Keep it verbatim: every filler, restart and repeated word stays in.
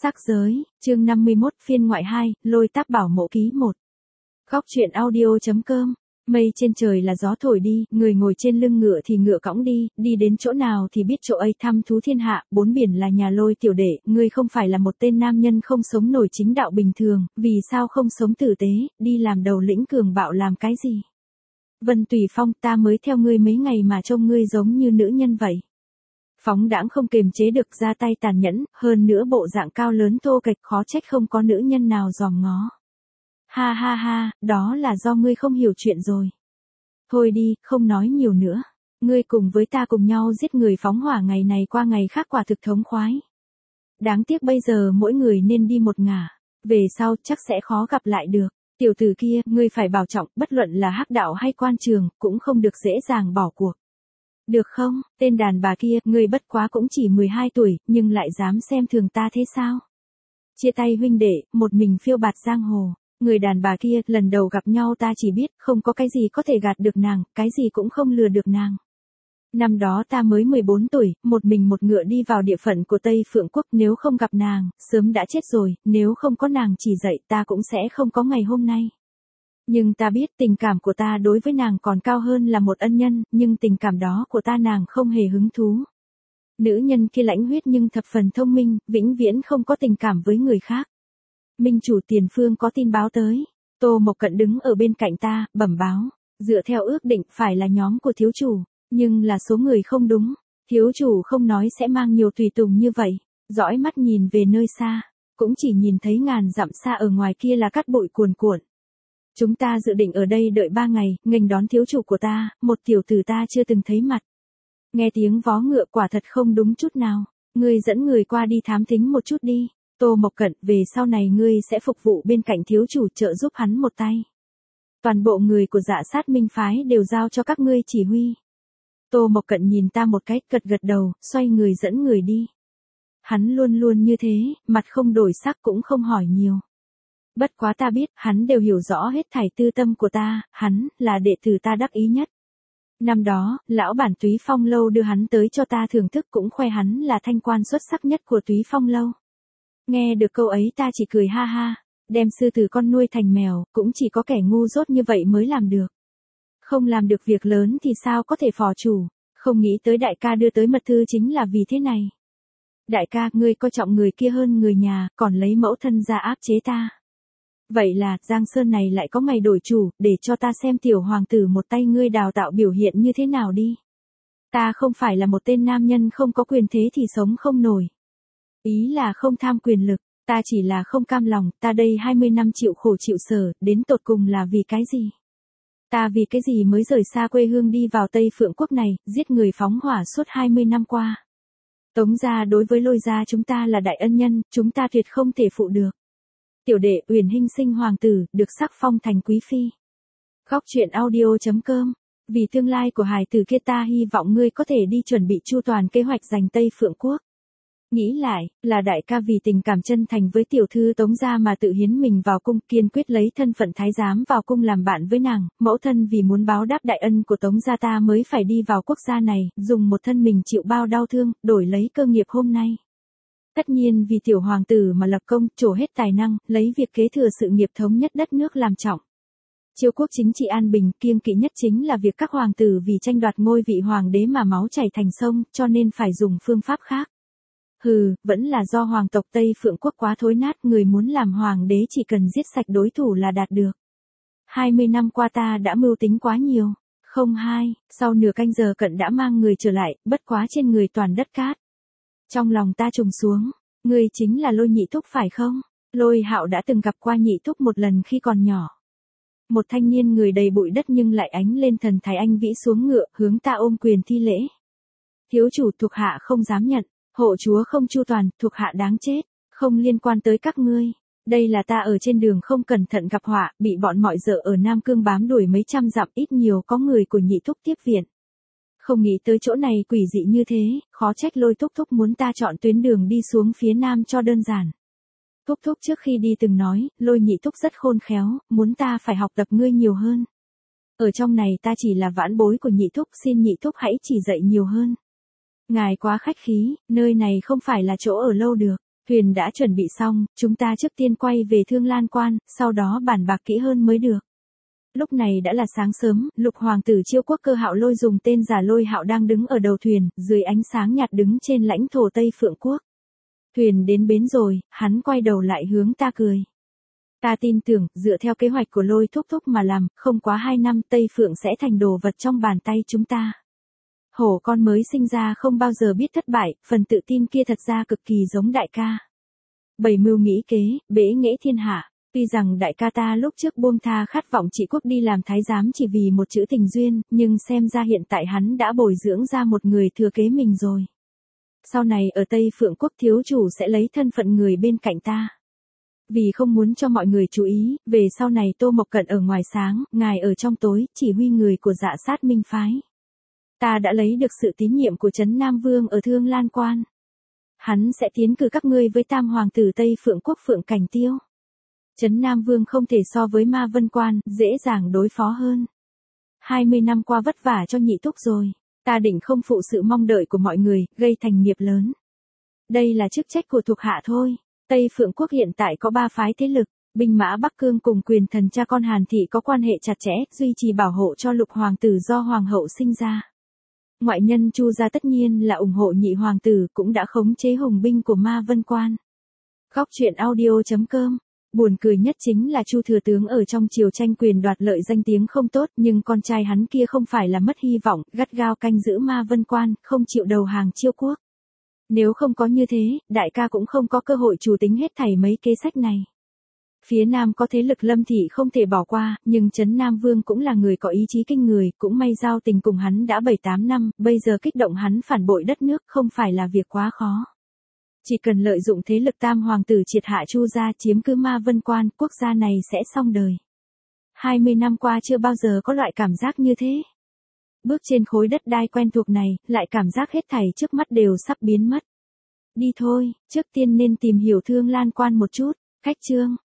Sắc giới, chương năm mươi mốt, phiên ngoại hai, Lôi Tác Bảo Mộ ký một. Góc truyện audio.com. Mây trên trời là gió thổi đi, người ngồi trên lưng ngựa thì ngựa cõng đi, đi đến chỗ nào thì biết chỗ ấy, thăm thú thiên hạ, bốn biển là nhà. Lôi tiểu đệ, ngươi không phải là một tên nam nhân không sống nổi chính đạo bình thường, vì sao không sống tử tế, đi làm đầu lĩnh cường bạo làm cái gì? Vân Tùy Phong, ta mới theo ngươi mấy ngày mà trông ngươi giống như nữ nhân vậy. Phóng đãng không kềm chế được, ra tay tàn nhẫn, hơn nữa bộ dạng cao lớn thô kệch, khó trách không có nữ nhân nào dòm ngó. Ha ha ha, đó là do ngươi không hiểu chuyện rồi. Thôi đi, không nói nhiều nữa. Ngươi cùng với ta cùng nhau giết người phóng hỏa ngày này qua ngày khác, quả thực thống khoái. Đáng tiếc bây giờ mỗi người nên đi một ngả, về sau chắc sẽ khó gặp lại được. Tiểu tử kia, ngươi phải bảo trọng, bất luận là hắc đạo hay quan trường, cũng không được dễ dàng bỏ cuộc. Được không, tên đàn bà kia, ngươi bất quá cũng chỉ mười hai tuổi, nhưng lại dám xem thường ta thế sao? Chia tay huynh đệ, một mình phiêu bạt giang hồ. Người đàn bà kia, lần đầu gặp nhau ta chỉ biết, không có cái gì có thể gạt được nàng, cái gì cũng không lừa được nàng. Năm đó ta mới mười bốn tuổi, một mình một ngựa đi vào địa phận của Tây Phượng Quốc, nếu không gặp nàng, sớm đã chết rồi, nếu không có nàng chỉ dạy ta cũng sẽ không có ngày hôm nay. Nhưng ta biết tình cảm của ta đối với nàng còn cao hơn là một ân nhân, nhưng tình cảm đó của ta nàng không hề hứng thú. Nữ nhân kia lãnh huyết nhưng thập phần thông minh, vĩnh viễn không có tình cảm với người khác. Minh chủ tiền phương có tin báo tới. Tô Mộc Cận đứng ở bên cạnh ta, bẩm báo. Dựa theo ước định phải là nhóm của thiếu chủ, nhưng là số người không đúng. Thiếu chủ không nói sẽ mang nhiều tùy tùng như vậy. Dõi mắt nhìn về nơi xa, cũng chỉ nhìn thấy ngàn dặm xa ở ngoài kia là cát bụi cuồn cuộn. Chúng ta dự định ở đây đợi ba ngày, nghênh đón thiếu chủ của ta, một tiểu tử ta chưa từng thấy mặt. Nghe tiếng vó ngựa quả thật không đúng chút nào. Ngươi dẫn người qua đi thám thính một chút đi. Tô Mộc Cận, về sau này ngươi sẽ phục vụ bên cạnh thiếu chủ, trợ giúp hắn một tay. Toàn bộ người của Dạ Sát Minh phái đều giao cho các ngươi chỉ huy. Tô Mộc Cận nhìn ta một cái, gật gật đầu, xoay người dẫn người đi. Hắn luôn luôn như thế, mặt không đổi sắc cũng không hỏi nhiều. Bất quá ta biết, hắn đều hiểu rõ hết thảy tư tâm của ta, hắn, là đệ tử ta đắc ý nhất. Năm đó, lão bản Túy Phong Lâu đưa hắn tới cho ta thưởng thức, cũng khoe hắn là thanh quan xuất sắc nhất của Túy Phong Lâu. Nghe được câu ấy ta chỉ cười ha ha, đem sư tử con nuôi thành mèo, cũng chỉ có kẻ ngu dốt như vậy mới làm được. Không làm được việc lớn thì sao có thể phò chủ, không nghĩ tới đại ca đưa tới mật thư chính là vì thế này. Đại ca, ngươi coi trọng người kia hơn người nhà, còn lấy mẫu thân ra áp chế ta. Vậy là, Giang Sơn này lại có ngày đổi chủ, để cho ta xem tiểu hoàng tử một tay ngươi đào tạo biểu hiện như thế nào đi. Ta không phải là một tên nam nhân không có quyền thế thì sống không nổi. Ý là không tham quyền lực, ta chỉ là không cam lòng, ta đây hai mươi năm chịu khổ chịu sở, đến tột cùng là vì cái gì? Ta vì cái gì mới rời xa quê hương đi vào Tây Phượng Quốc này, giết người phóng hỏa suốt hai mươi năm qua. Tống gia đối với Lôi gia chúng ta là đại ân nhân, chúng ta tuyệt không thể phụ được. Tiểu đệ Uyển Hinh sinh hoàng tử, được sắc phong thành quý phi. Góc truyện audio.com. Vì tương lai của hài tử kia ta hy vọng ngươi có thể đi chuẩn bị chu toàn kế hoạch giành Tây Phượng Quốc. Nghĩ lại, là đại ca vì tình cảm chân thành với tiểu thư Tống gia mà tự hiến mình vào cung, kiên quyết lấy thân phận thái giám vào cung làm bạn với nàng, mẫu thân vì muốn báo đáp đại ân của Tống gia ta mới phải đi vào quốc gia này, dùng một thân mình chịu bao đau thương, đổi lấy cơ nghiệp hôm nay. Tất nhiên vì tiểu hoàng tử mà lập công, trổ hết tài năng, lấy việc kế thừa sự nghiệp thống nhất đất nước làm trọng. Chiêu quốc chính trị an bình, kiêng kỵ nhất chính là việc các hoàng tử vì tranh đoạt ngôi vị hoàng đế mà máu chảy thành sông, cho nên phải dùng phương pháp khác. Hừ, vẫn là do hoàng tộc Tây Phượng Quốc quá thối nát, người muốn làm hoàng đế chỉ cần giết sạch đối thủ là đạt được. hai mươi năm qua ta đã mưu tính quá nhiều. Không hai, sau nửa canh giờ Cận đã mang người trở lại, bất quá trên người toàn đất cát. Trong lòng ta trùng xuống, ngươi chính là Lôi nhị thúc phải không? Lôi Hạo đã từng gặp qua nhị thúc một lần khi còn nhỏ. Một thanh niên người đầy bụi đất nhưng lại ánh lên thần thái anh vĩ xuống ngựa, hướng ta ôm quyền thi lễ. Thiếu chủ, thuộc hạ không dám nhận. Hộ chúa không chu toàn, thuộc hạ đáng chết, không liên quan tới các ngươi. Đây là ta ở trên đường không cẩn thận gặp họa, bị bọn mọi dợ ở Nam Cương bám đuổi mấy trăm dặm, ít nhiều có người của nhị thúc tiếp viện. Không nghĩ tới chỗ này quỷ dị như thế, khó trách Lôi thúc thúc muốn ta chọn tuyến đường đi xuống phía Nam cho đơn giản. Thúc thúc trước khi đi từng nói, Lôi nhị thúc rất khôn khéo, muốn ta phải học tập ngươi nhiều hơn. Ở trong này ta chỉ là vãn bối của nhị thúc, xin nhị thúc hãy chỉ dạy nhiều hơn. Ngài quá khách khí, nơi này không phải là chỗ ở lâu được. Thuyền đã chuẩn bị xong, chúng ta trước tiên quay về Thương Lan Quan, sau đó bàn bạc kỹ hơn mới được. Lúc này đã là sáng sớm, Lục hoàng tử Chiêu quốc Cơ Hạo Lôi dùng tên giả Lôi Hạo đang đứng ở đầu thuyền, dưới ánh sáng nhạt đứng trên lãnh thổ Tây Phượng quốc. Thuyền đến bến rồi, hắn quay đầu lại hướng ta cười. Ta tin tưởng, dựa theo kế hoạch của Lôi thúc thúc mà làm, không quá hai năm Tây Phượng sẽ thành đồ vật trong bàn tay chúng ta. Hổ con mới sinh ra không bao giờ biết thất bại, phần tự tin kia thật ra cực kỳ giống đại ca. Bảy mưu nghĩ kế, bể nghệ thiên hạ. Tuy rằng đại ca ta lúc trước buông tha khát vọng trị quốc đi làm thái giám chỉ vì một chữ tình duyên, nhưng xem ra hiện tại hắn đã bồi dưỡng ra một người thừa kế mình rồi. Sau này ở Tây Phượng quốc thiếu chủ sẽ lấy thân phận người bên cạnh ta. Vì không muốn cho mọi người chú ý, về sau này Tô Mộc Cận ở ngoài sáng, ngài ở trong tối, chỉ huy người của Dạ Sát Minh phái. Ta đã lấy được sự tín nhiệm của Trấn Nam Vương ở Thương Lan Quan. Hắn sẽ tiến cử các ngươi với Tam Hoàng tử Tây Phượng quốc Phượng Cảnh Tiêu. Trấn Nam Vương không thể so với Ma Vân Quan, dễ dàng đối phó hơn. hai mươi năm qua vất vả cho nhị thúc rồi, ta định không phụ sự mong đợi của mọi người, gây thành nghiệp lớn. Đây là chức trách của thuộc hạ thôi. Tây Phượng quốc hiện tại có ba phái thế lực, binh mã Bắc Cương cùng quyền thần cha con Hàn Thị có quan hệ chặt chẽ, duy trì bảo hộ cho Lục hoàng tử do hoàng hậu sinh ra. Ngoại nhân Chu gia tất nhiên là ủng hộ nhị hoàng tử, cũng đã khống chế hùng binh của Ma Vân Quan. Góc truyện audio chấm com. Buồn cười nhất chính là Chu thừa tướng ở trong triều tranh quyền đoạt lợi danh tiếng không tốt, nhưng con trai hắn kia không phải là mất hy vọng, gắt gao canh giữ Ma Vân Quan, không chịu đầu hàng Chiêu quốc. Nếu không có như thế, đại ca cũng không có cơ hội chủ tính hết thảy mấy kế sách này. Phía Nam có thế lực Lâm Thị không thể bỏ qua, nhưng Trấn Nam Vương cũng là người có ý chí kinh người, cũng may giao tình cùng hắn đã bảy tám năm, bây giờ kích động hắn phản bội đất nước không phải là việc quá khó. Chỉ cần lợi dụng thế lực Tam Hoàng tử triệt hạ Chu gia chiếm cứ Ma Vân Quan, quốc gia này sẽ xong đời. hai mươi năm qua chưa bao giờ có loại cảm giác như thế. Bước trên khối đất đai quen thuộc này, lại cảm giác hết thảy trước mắt đều sắp biến mất. Đi thôi, trước tiên nên tìm hiểu Thương Lan Quan một chút. Khách chương.